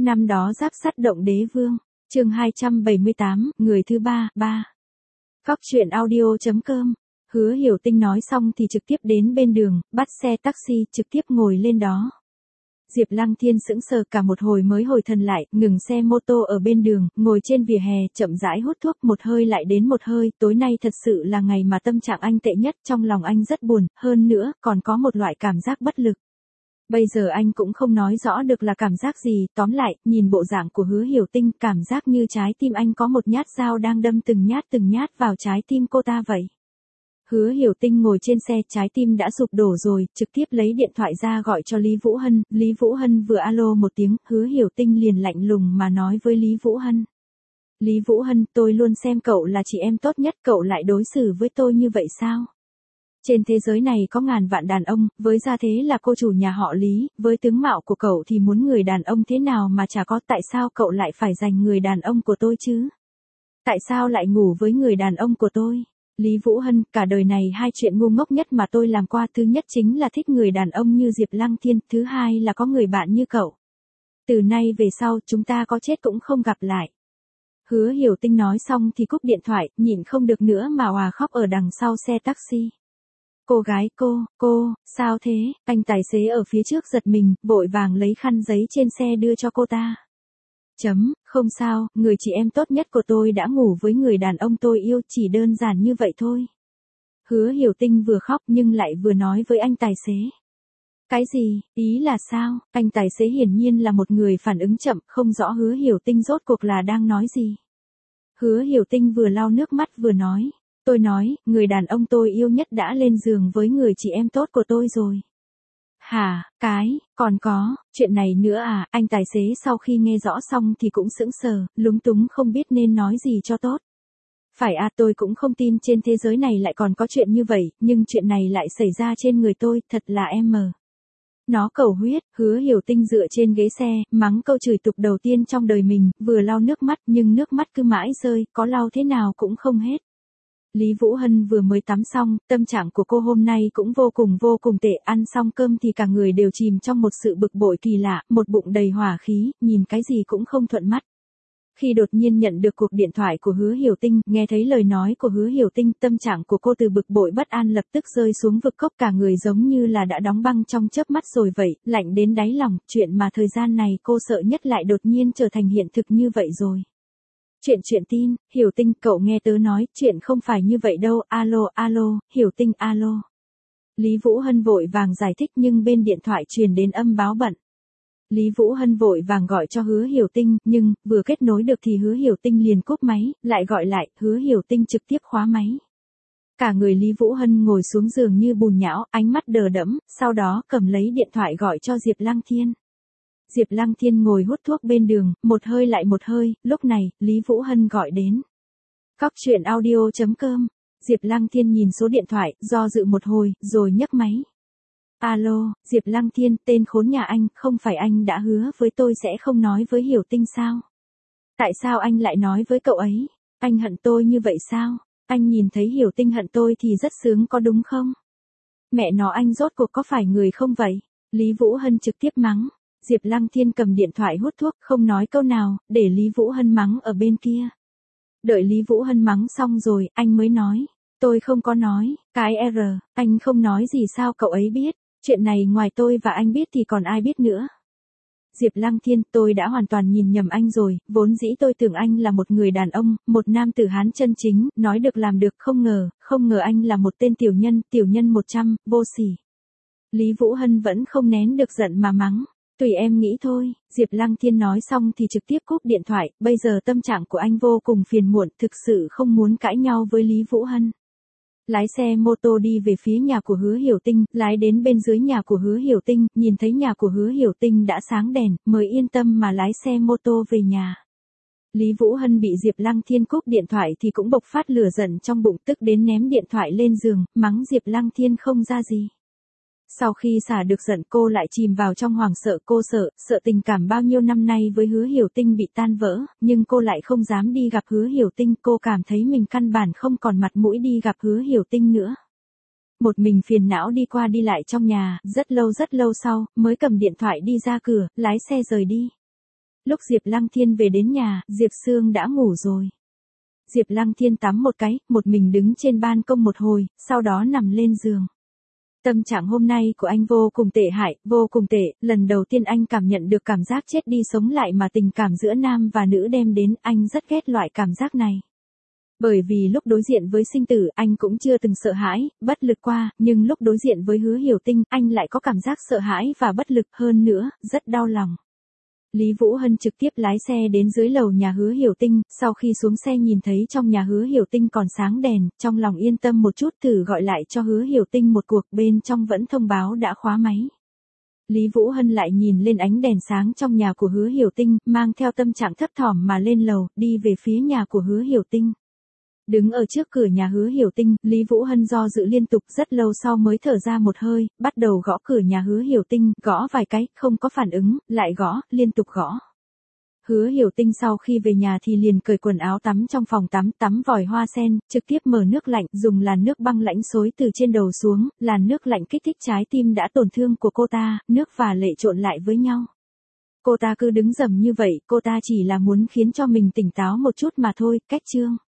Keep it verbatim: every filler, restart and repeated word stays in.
Năm đó giáp sắt động đế vương, chương hai trăm bảy mươi tám, người thứ ba, ba. Cóc truyện audio.com. Hứa Hiểu Tinh nói xong thì trực tiếp đến bên đường, bắt xe taxi, trực tiếp ngồi lên đó. Diệp Lăng Thiên sững sờ cả một hồi mới hồi thần lại, ngừng xe mô tô ở bên đường, ngồi trên vỉa hè, chậm rãi hút thuốc một hơi lại đến một hơi, tối nay thật sự là ngày mà tâm trạng anh tệ nhất, trong lòng anh rất buồn, hơn nữa, còn có một loại cảm giác bất lực. Bây giờ anh cũng không nói rõ được là cảm giác gì, tóm lại, nhìn bộ dạng của Hứa Hiểu Tinh, cảm giác như trái tim anh có một nhát dao đang đâm từng nhát từng nhát vào trái tim cô ta vậy. Hứa Hiểu Tinh ngồi trên xe, trái tim đã sụp đổ rồi, trực tiếp lấy điện thoại ra gọi cho Lý Vũ Hân, Lý Vũ Hân vừa alo một tiếng, Hứa Hiểu Tinh liền lạnh lùng mà nói với Lý Vũ Hân. Lý Vũ Hân, tôi luôn xem cậu là chị em tốt nhất, cậu lại đối xử với tôi như vậy sao? Trên thế giới này có ngàn vạn đàn ông, với gia thế là cô chủ nhà họ Lý, với tướng mạo của cậu thì muốn người đàn ông thế nào mà chả có, tại sao cậu lại phải giành người đàn ông của tôi chứ? Tại sao lại ngủ với người đàn ông của tôi? Lý Vũ Hân, cả đời này hai chuyện ngu ngốc nhất mà tôi làm qua, thứ nhất chính là thích người đàn ông như Diệp Lăng Thiên, thứ hai là có người bạn như cậu. Từ nay về sau, chúng ta có chết cũng không gặp lại. Hứa Hiểu Tinh nói xong thì cúp điện thoại, nhịn không được nữa mà òa khóc ở đằng sau xe taxi. Cô gái, cô, cô, sao thế? Anh tài xế ở phía trước giật mình, vội vàng lấy khăn giấy trên xe đưa cho cô ta. Chấm, không sao, người chị em tốt nhất của tôi đã ngủ với người đàn ông tôi yêu, chỉ đơn giản như vậy thôi. Hứa Hiểu Tinh vừa khóc nhưng lại vừa nói với anh tài xế. Cái gì, ý là sao? Anh tài xế hiển nhiên là một người phản ứng chậm, không rõ Hứa Hiểu Tinh rốt cuộc là đang nói gì. Hứa Hiểu Tinh vừa lau nước mắt vừa nói. Tôi nói, người đàn ông tôi yêu nhất đã lên giường với người chị em tốt của tôi rồi. Hả, cái, còn có, chuyện này nữa à? Anh tài xế sau khi nghe rõ xong thì cũng sững sờ, lúng túng không biết nên nói gì cho tốt. Phải à, tôi cũng không tin trên thế giới này lại còn có chuyện như vậy, nhưng chuyện này lại xảy ra trên người tôi, thật là em mờ. Nó cầu huyết. Hứa Hiểu Tinh dựa trên ghế xe, mắng câu chửi tục đầu tiên trong đời mình, vừa lau nước mắt nhưng nước mắt cứ mãi rơi, có lau thế nào cũng không hết. Lý Vũ Hân vừa mới tắm xong, tâm trạng của cô hôm nay cũng vô cùng vô cùng tệ, ăn xong cơm thì cả người đều chìm trong một sự bực bội kỳ lạ, một bụng đầy hỏa khí, nhìn cái gì cũng không thuận mắt. Khi đột nhiên nhận được cuộc điện thoại của Hứa Hiểu Tinh, nghe thấy lời nói của Hứa Hiểu Tinh, tâm trạng của cô từ bực bội bất an lập tức rơi xuống vực cốc, cả người giống như là đã đóng băng trong chớp mắt rồi vậy, lạnh đến đáy lòng, chuyện mà thời gian này cô sợ nhất lại đột nhiên trở thành hiện thực như vậy rồi. Chuyện chuyện tin, Hiểu Tinh, cậu nghe tớ nói, chuyện không phải như vậy đâu, alo, alo, Hiểu Tinh, alo. Lý Vũ Hân vội vàng giải thích nhưng bên điện thoại truyền đến âm báo bận. Lý Vũ Hân vội vàng gọi cho Hứa Hiểu Tinh, nhưng, vừa kết nối được thì Hứa Hiểu Tinh liền cúp máy, lại gọi lại, Hứa Hiểu Tinh trực tiếp khóa máy. Cả người Lý Vũ Hân ngồi xuống giường như bùn nhão, ánh mắt đờ đẫn, sau đó cầm lấy điện thoại gọi cho Diệp Lăng Thiên. Diệp Lăng Thiên ngồi hút thuốc bên đường, một hơi lại một hơi, lúc này, Lý Vũ Hân gọi đến. Cóc truyện audio.com. Diệp Lăng Thiên nhìn số điện thoại, do dự một hồi, rồi nhấc máy. Alo, Diệp Lăng Thiên, tên khốn nhà anh, không phải anh đã hứa với tôi sẽ không nói với Hiểu Tinh sao? Tại sao anh lại nói với cậu ấy? Anh hận tôi như vậy sao? Anh nhìn thấy Hiểu Tinh hận tôi thì rất sướng có đúng không? Mẹ nó, anh rốt cuộc có phải người không vậy? Lý Vũ Hân trực tiếp mắng. Diệp Lăng Thiên cầm điện thoại hút thuốc, không nói câu nào, để Lý Vũ Hân mắng ở bên kia. Đợi Lý Vũ Hân mắng xong rồi, anh mới nói. Tôi không có nói, cái R, anh không nói gì sao cậu ấy biết, chuyện này ngoài tôi và anh biết thì còn ai biết nữa. Diệp Lăng Thiên, tôi đã hoàn toàn nhìn nhầm anh rồi, vốn dĩ tôi tưởng anh là một người đàn ông, một nam tử Hán chân chính, nói được làm được, không ngờ, không ngờ anh là một tên tiểu nhân, tiểu nhân một trăm, vô sỉ. Lý Vũ Hân vẫn không nén được giận mà mắng. Tùy em nghĩ thôi, Diệp Lăng Thiên nói xong thì trực tiếp cúp điện thoại, bây giờ tâm trạng của anh vô cùng phiền muộn, thực sự không muốn cãi nhau với Lý Vũ Hân. Lái xe mô tô đi về phía nhà của Hứa Hiểu Tinh, lái đến bên dưới nhà của Hứa Hiểu Tinh, nhìn thấy nhà của Hứa Hiểu Tinh đã sáng đèn, mới yên tâm mà lái xe mô tô về nhà. Lý Vũ Hân bị Diệp Lăng Thiên cúp điện thoại thì cũng bộc phát lửa giận trong bụng, tức đến ném điện thoại lên giường, mắng Diệp Lăng Thiên không ra gì. Sau khi xả được giận cô lại chìm vào trong hoảng sợ, cô sợ, sợ tình cảm bao nhiêu năm nay với Hứa Hiểu Tinh bị tan vỡ, nhưng cô lại không dám đi gặp Hứa Hiểu Tinh, cô cảm thấy mình căn bản không còn mặt mũi đi gặp Hứa Hiểu Tinh nữa. Một mình phiền não đi qua đi lại trong nhà, rất lâu rất lâu sau, mới cầm điện thoại đi ra cửa, lái xe rời đi. Lúc Diệp Lăng Thiên về đến nhà, Diệp Sương đã ngủ rồi. Diệp Lăng Thiên tắm một cái, một mình đứng trên ban công một hồi, sau đó nằm lên giường. Tâm trạng hôm nay của anh vô cùng tệ hại, vô cùng tệ, lần đầu tiên anh cảm nhận được cảm giác chết đi sống lại mà tình cảm giữa nam và nữ đem đến, anh rất ghét loại cảm giác này. Bởi vì lúc đối diện với sinh tử, anh cũng chưa từng sợ hãi, bất lực qua, nhưng lúc đối diện với Hứa Hiểu Tinh, anh lại có cảm giác sợ hãi và bất lực hơn nữa, rất đau lòng. Lý Vũ Hân trực tiếp lái xe đến dưới lầu nhà Hứa Hiểu Tinh, sau khi xuống xe nhìn thấy trong nhà Hứa Hiểu Tinh còn sáng đèn, trong lòng yên tâm một chút, thử gọi lại cho Hứa Hiểu Tinh một cuộc, bên trong vẫn thông báo đã khóa máy. Lý Vũ Hân lại nhìn lên ánh đèn sáng trong nhà của Hứa Hiểu Tinh, mang theo tâm trạng thấp thỏm mà lên lầu, đi về phía nhà của Hứa Hiểu Tinh. Đứng ở trước cửa nhà Hứa Hiểu Tinh, Lý Vũ Hân do dự liên tục rất lâu sau mới thở ra một hơi, bắt đầu gõ cửa nhà Hứa Hiểu Tinh, gõ vài cái, không có phản ứng, lại gõ, liên tục gõ. Hứa Hiểu Tinh sau khi về nhà thì liền cởi quần áo tắm trong phòng tắm, tắm vòi hoa sen, trực tiếp mở nước lạnh, dùng làn nước băng lãnh xối từ trên đầu xuống, làn nước lạnh kích thích trái tim đã tổn thương của cô ta, nước và lệ trộn lại với nhau. Cô ta cứ đứng rầm như vậy, cô ta chỉ là muốn khiến cho mình tỉnh táo một chút mà thôi, cách chương.